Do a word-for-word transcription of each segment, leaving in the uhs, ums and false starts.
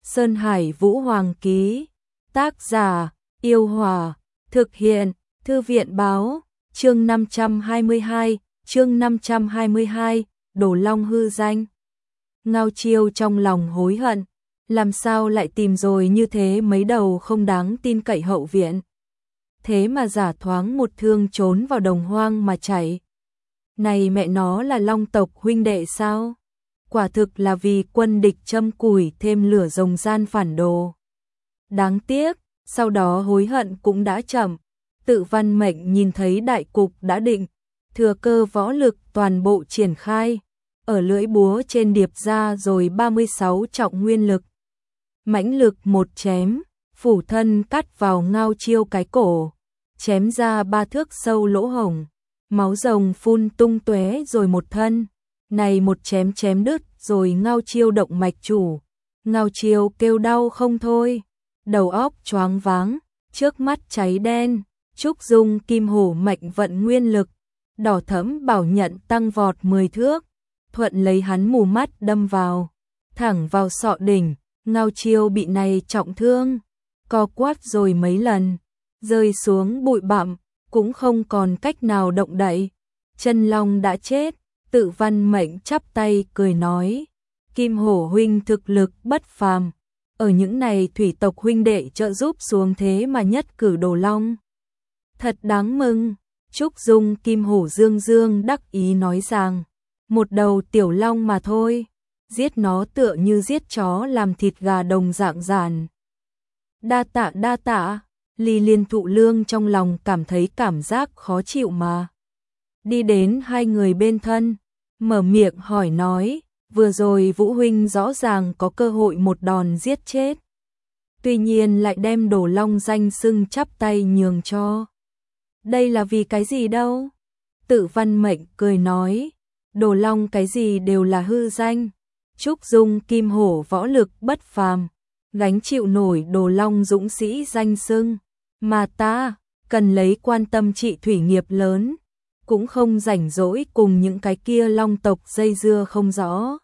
Sơn Hải Vũ Hoàng ký. Tác giả, Yêu Hòa. Thực hiện, Thư viện báo. Chương năm trăm hai mươi hai, chương năm trăm hai mươi hai, Đồ Long hư danh. Ngao Chiêu trong lòng hối hận, làm sao lại tìm rồi như thế mấy đầu không đáng tin cậy hậu viện. Thế mà giả thoáng một thương trốn vào đồng hoang mà chạy. Này mẹ nó là Long tộc huynh đệ sao? Quả thực là vì quân địch châm củi thêm lửa rồng gian phản đồ. Đáng tiếc, sau đó hối hận cũng đã chậm. Tự Văn Mệnh nhìn thấy đại cục đã định, thừa cơ võ lực toàn bộ triển khai, ở lưỡi búa trên điệp ra rồi ba mươi sáu trọng nguyên lực. Mãnh lực một chém, phủ thân cắt vào Ngao Chiêu cái cổ, chém ra ba thước sâu lỗ hổng, máu rồng phun tung tóe rồi một thân. Này một chém chém đứt rồi Ngao Chiêu động mạch chủ. Ngao Chiêu kêu đau không thôi, đầu óc choáng váng, trước mắt cháy đen. Trúc Dung Kim Hổ mệnh vận nguyên lực, đỏ thẫm bảo nhận tăng vọt mười thước, thuận lấy hắn mù mắt đâm vào, thẳng vào sọ đỉnh. Ngao Chiêu bị này trọng thương, co quắp rồi mấy lần, rơi xuống bụi bặm, cũng không còn cách nào động đậy. Chân Long đã chết. Tự Văn Mệnh chắp tay cười nói, Kim Hổ huynh thực lực bất phàm, ở những này thủy tộc huynh đệ trợ giúp xuống thế mà nhất cử Đồ Long. Thật đáng mừng. Trúc Dung Kim Hổ dương dương đắc ý nói rằng, một đầu tiểu long mà thôi, giết nó tựa như giết chó làm thịt gà đồng dạng giản. Đa tạ đa tạ. Ly Liên Thụ Lương trong lòng cảm thấy cảm giác khó chịu mà đi đến hai người bên thân, mở miệng hỏi nói, vừa rồi Vũ huynh rõ ràng có cơ hội một đòn giết chết, tuy nhiên lại đem Đồ Long danh xưng chắp tay nhường cho. Đây là vì cái gì đâu? Tự Văn Mệnh cười nói, Đồ Long cái gì đều là hư danh. Trúc Dung Kim Hổ võ lực bất phàm, gánh chịu nổi Đồ Long dũng sĩ danh xưng, mà ta cần lấy quan tâm trị thủy nghiệp lớn, cũng không rảnh rỗi cùng những cái kia long tộc dây dưa không rõ.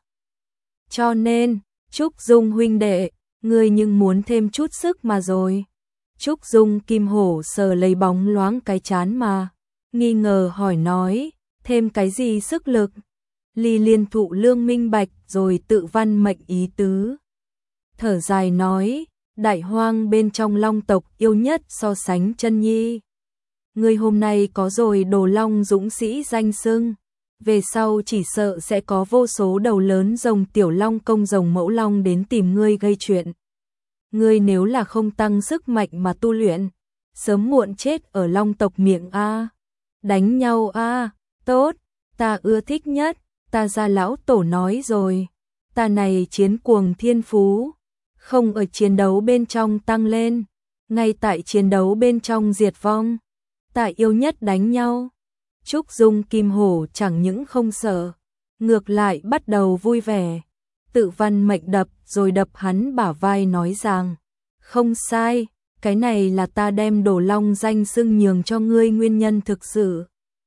Cho nên, Trúc Dung huynh đệ, ngươi nhưng muốn thêm chút sức mà rồi. Trúc Dung Kim Hổ sờ lấy bóng loáng cái chán mà, nghi ngờ hỏi nói, thêm cái gì sức lực? Ly Liên Thụ Lương minh bạch rồi Tự Văn Mệnh ý tứ. Thở dài nói, đại hoang bên trong long tộc yêu nhất so sánh chân nhi. Ngươi hôm nay có rồi Đồ Long dũng sĩ danh xưng, về sau chỉ sợ sẽ có vô số đầu lớn rồng tiểu long công rồng mẫu long đến tìm ngươi gây chuyện. Ngươi nếu là không tăng sức mạnh mà tu luyện, sớm muộn chết ở long tộc miệng a. Đánh nhau a, tốt, ta ưa thích nhất, ta gia lão tổ nói rồi, ta này chiến cuồng thiên phú, không ở chiến đấu bên trong tăng lên, ngay tại chiến đấu bên trong diệt vong. Ta yêu nhất đánh nhau. Trúc Dung Kim Hổ chẳng những không sợ, ngược lại bắt đầu vui vẻ. Tự Văn Mệnh đập rồi đập hắn bả vai nói rằng, không sai, cái này là ta đem Đồ Long danh xưng nhường cho ngươi nguyên nhân thực sự.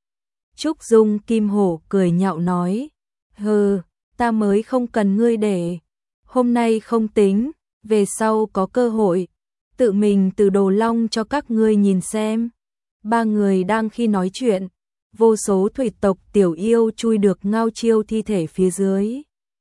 Trúc Dung Kim Hổ cười nhạo nói, hừ, ta mới không cần ngươi để, hôm nay không tính, về sau có cơ hội, tự mình từ Đồ Long cho các ngươi nhìn xem. Ba người đang khi nói chuyện, vô số thủy tộc tiểu yêu chui được Ngao Chiêu thi thể phía dưới.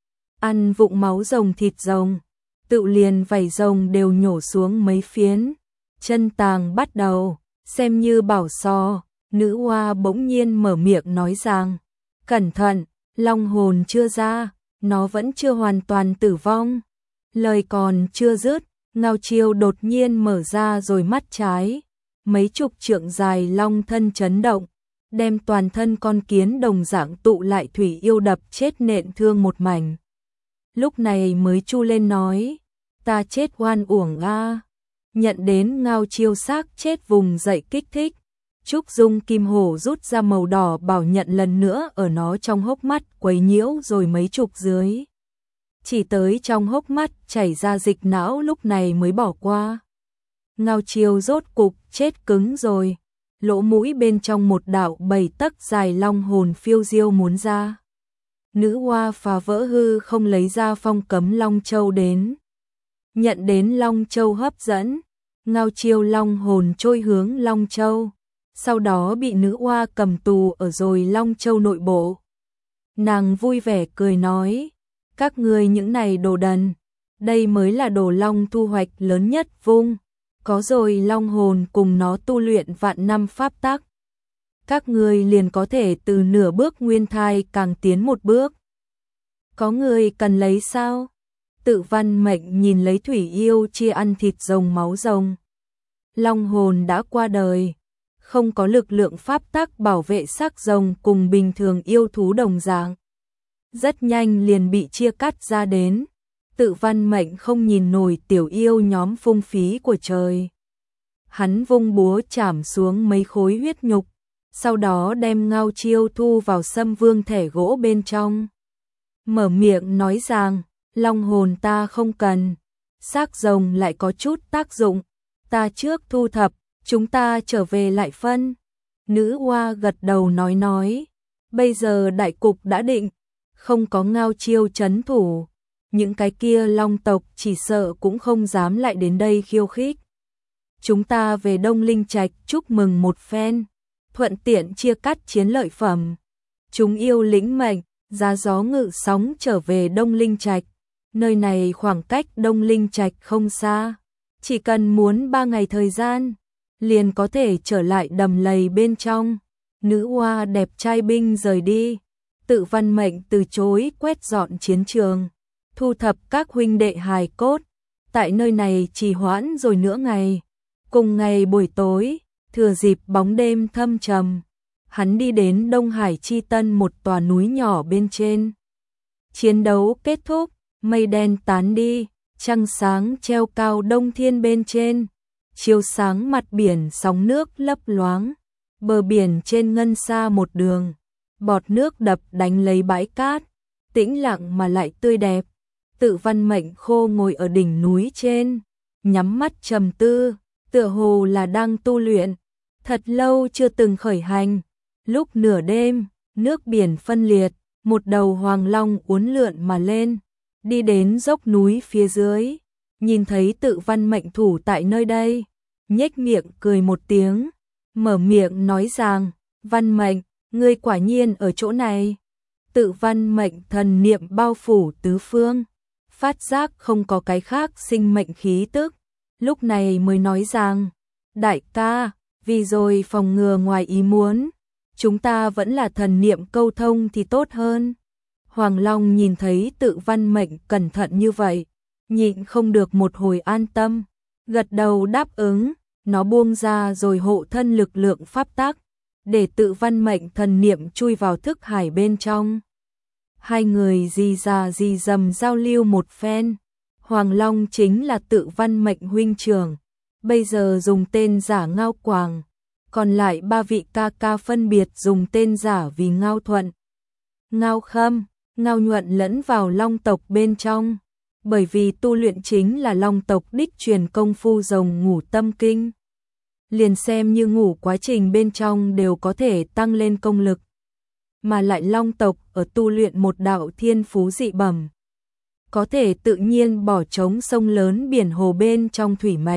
Ăn vụng máu rồng thịt rồng, tự liền vảy rồng đều nhổ xuống mấy phiến. Chân tàng bắt đầu, xem như bảo so, nữ hoa bỗng nhiên mở miệng nói rằng, cẩn thận, long hồn chưa ra, nó vẫn chưa hoàn toàn tử vong. Lời còn chưa dứt, Ngao Chiêu đột nhiên mở ra rồi mắt trái. Mấy chục trượng dài long thân chấn động, đem toàn thân con kiến đồng dạng tụ lại thủy yêu đập chết nện thương một mảnh. Lúc này mới chu lên nói, ta chết oan uổng a. Nhận đến Ngao Chiêu xác chết vùng dậy kích thích, Trúc Dung Kim Hổ rút ra màu đỏ bảo nhận lần nữa ở nó trong hốc mắt quấy nhiễu rồi mấy chục dưới. Chỉ tới trong hốc mắt chảy ra dịch não lúc này mới bỏ qua. Ngao Chiêu rốt cục chết cứng rồi, lỗ mũi bên trong một đạo bảy tấc dài long hồn phiêu diêu muốn ra. Nữ hoa phá vỡ hư không lấy ra phong cấm long châu đến. nhận đến Long Châu hấp dẫn, Ngao Chiêu long hồn trôi hướng Long Châu, sau đó bị nữ oa cầm tù ở rồi Long Châu nội bộ. Nàng vui vẻ cười nói, các ngươi những này đồ đần, đây mới là đồ long thu hoạch lớn nhất vung, có rồi long hồn cùng nó tu luyện vạn năm pháp tắc. Các ngươi liền có thể từ nửa bước nguyên thai càng tiến một bước. Có người cần lấy sao? Tự Văn Mệnh nhìn lấy Thủy Yêu chia ăn thịt rồng máu rồng. Long hồn đã qua đời, không có lực lượng pháp tắc bảo vệ xác rồng cùng bình thường yêu thú đồng dạng. Rất nhanh liền bị chia cắt ra đến. Tự Văn Mệnh không nhìn nổi tiểu yêu nhóm phung phí của trời. Hắn vung búa chảm xuống mấy khối huyết nhục, sau đó đem Ngao Chiêu thu vào Sâm Vương thể gỗ bên trong. Mở miệng nói rằng, long hồn ta không cần, xác rồng lại có chút tác dụng, ta trước thu thập, chúng ta trở về lại phân. Nữ oa gật đầu nói nói, bây giờ đại cục đã định, không có Ngao Chiêu trấn thủ, những cái kia long tộc chỉ sợ cũng không dám lại đến đây khiêu khích. Chúng ta về Đông Linh Trạch chúc mừng một phen, thuận tiện chia cắt chiến lợi phẩm. Chúng yêu lĩnh mệnh, giá gió ngự sóng trở về Đông Linh Trạch. Nơi này khoảng cách Đông Linh Trạch không xa, chỉ cần muốn ba ngày thời gian, liền có thể trở lại đầm lầy bên trong. Nữ oa đẹp trai binh rời đi, Tự Văn Mệnh từ chối quét dọn chiến trường, thu thập các huynh đệ hài cốt, tại nơi này trì hoãn rồi nửa ngày. Cùng ngày buổi tối, thừa dịp bóng đêm thâm trầm, hắn đi đến Đông Hải Chi Tân một tòa núi nhỏ bên trên. Chiến đấu kết thúc, mây đen tán đi, trăng sáng treo cao đông thiên bên trên, chiếu sáng mặt biển sóng nước lấp loáng, bờ biển trên ngân xa một đường, bọt nước đập đánh lấy bãi cát, tĩnh lặng mà lại tươi đẹp. Tự Văn Mệnh khô ngồi ở đỉnh núi trên, nhắm mắt trầm tư, tựa hồ là đang tu luyện, thật lâu chưa từng khởi hành. Lúc nửa đêm, nước biển phân liệt, một đầu hoàng long uốn lượn mà lên, đi đến dốc núi phía dưới, nhìn thấy Tự Văn Mệnh thủ tại nơi đây, nhếch miệng cười một tiếng, mở miệng nói rằng, Văn Mệnh, ngươi quả nhiên ở chỗ này. Tự Văn Mệnh thần niệm bao phủ tứ phương, phát giác không có cái khác sinh mệnh khí tức, lúc này mới nói rằng, đại ca, vì rồi phòng ngừa ngoài ý muốn, chúng ta vẫn là thần niệm câu thông thì tốt hơn. Hoàng Long nhìn thấy Tự Văn Mệnh cẩn thận như vậy, nhịn không được một hồi an tâm, gật đầu đáp ứng, nó buông ra rồi hộ thân lực lượng pháp tắc, để Tự Văn Mệnh thần niệm chui vào thức hải bên trong. Hai người di ra di dầm giao lưu một phen. Hoàng Long chính là Tự Văn Mệnh huynh trưởng, bây giờ dùng tên giả Ngao Quảng, còn lại ba vị ca ca phân biệt dùng tên giả vì Ngao Thuận, Ngao Khâm, Ngao Nhuận lẫn vào long tộc bên trong, bởi vì tu luyện chính là long tộc đích truyền công phu rồng ngủ tâm kinh. Liền xem như ngủ quá trình bên trong đều có thể tăng lên công lực, mà lại long tộc ở tu luyện một đạo thiên phú dị bẩm, có thể tự nhiên bỏ trống sông lớn biển hồ bên trong thủy mạch,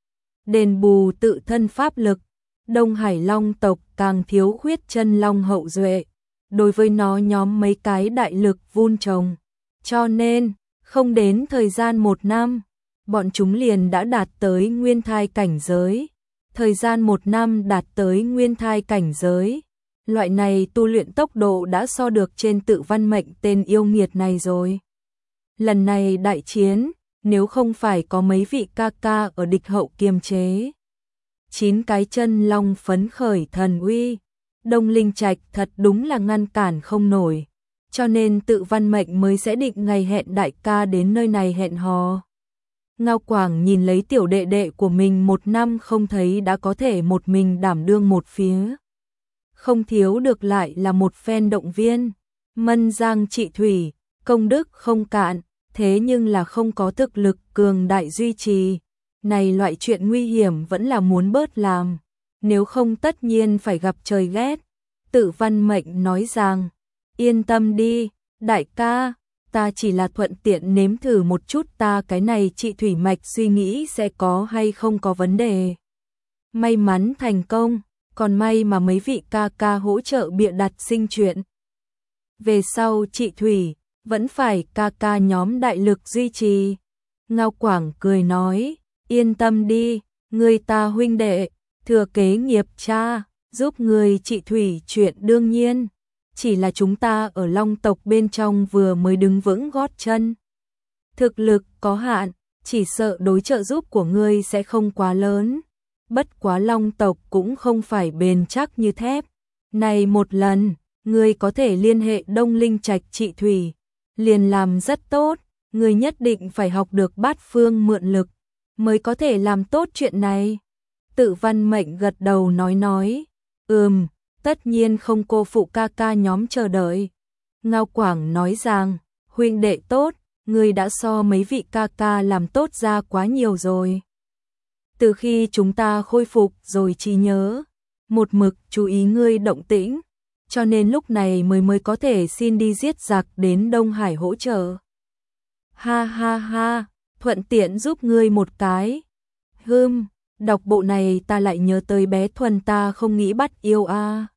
đền bù tự thân pháp lực. Đông Hải long tộc càng thiếu khuyết chân long hậu duệ, đối với nó nhóm mấy cái đại lực vun trồng, cho nên không đến thời gian một năm, bọn chúng liền đã đạt tới nguyên thai cảnh giới. Thời gian một năm đạt tới nguyên thai cảnh giới, loại này tu luyện tốc độ đã so được trên Tự Văn Mệnh tên yêu nghiệt này rồi. Lần này đại chiến, nếu không phải có mấy vị ca ca ở địch hậu kiềm chế, chín cái chân long phấn khởi thần uy, Đông Linh Trạch thật đúng là ngăn cản không nổi, cho nên Tự Văn Mệnh mới sẽ định ngày hẹn đại ca đến nơi này hẹn hò. Ngao Quảng nhìn lấy tiểu đệ đệ của mình một năm không thấy đã có thể một mình đảm đương một phía, không thiếu được lại là một phen động viên, mân giang trị thủy, công đức không cạn, thế nhưng là không có thực lực cường đại duy trì, này loại chuyện nguy hiểm vẫn là muốn bớt làm, nếu không tất nhiên phải gặp trời ghét. Tự Văn Mệnh nói rằng, yên tâm đi, đại ca, ta chỉ là thuận tiện nếm thử một chút ta cái này chị Thủy Mạch suy nghĩ sẽ có hay không có vấn đề. May mắn thành công, còn may mà mấy vị ca ca hỗ trợ bịa đặt sinh chuyện. Về sau chị Thủy, vẫn phải ca ca nhóm đại lực duy trì. Ngao Quảng cười nói, yên tâm đi, người ta huynh đệ, thừa kế nghiệp cha, giúp người chị Thủy chuyện đương nhiên. Chỉ là chúng ta ở Long tộc bên trong vừa mới đứng vững gót chân. Thực lực có hạn, chỉ sợ đối trợ giúp của ngươi sẽ không quá lớn. Bất quá Long tộc cũng không phải bền chắc như thép. Này một lần, ngươi có thể liên hệ Đông Linh Trạch chị Thủy, liền làm rất tốt, ngươi nhất định phải học được bát phương mượn lực, mới có thể làm tốt chuyện này. Tự Văn Mệnh gật đầu nói nói, ừm, tất nhiên không cô phụ ca ca nhóm chờ đợi. Ngao Quảng nói rằng, huynh đệ tốt, ngươi đã so mấy vị ca ca làm tốt ra quá nhiều rồi. Từ khi chúng ta khôi phục rồi trí nhớ, một mực chú ý ngươi động tĩnh, cho nên lúc này mới mới có thể xin đi giết giặc đến Đông Hải hỗ trợ. Ha ha ha, thuận tiện giúp ngươi một cái. Hừm, đọc bộ này ta lại nhớ tới bé Thuần ta không nghĩ bắt yêu a. À.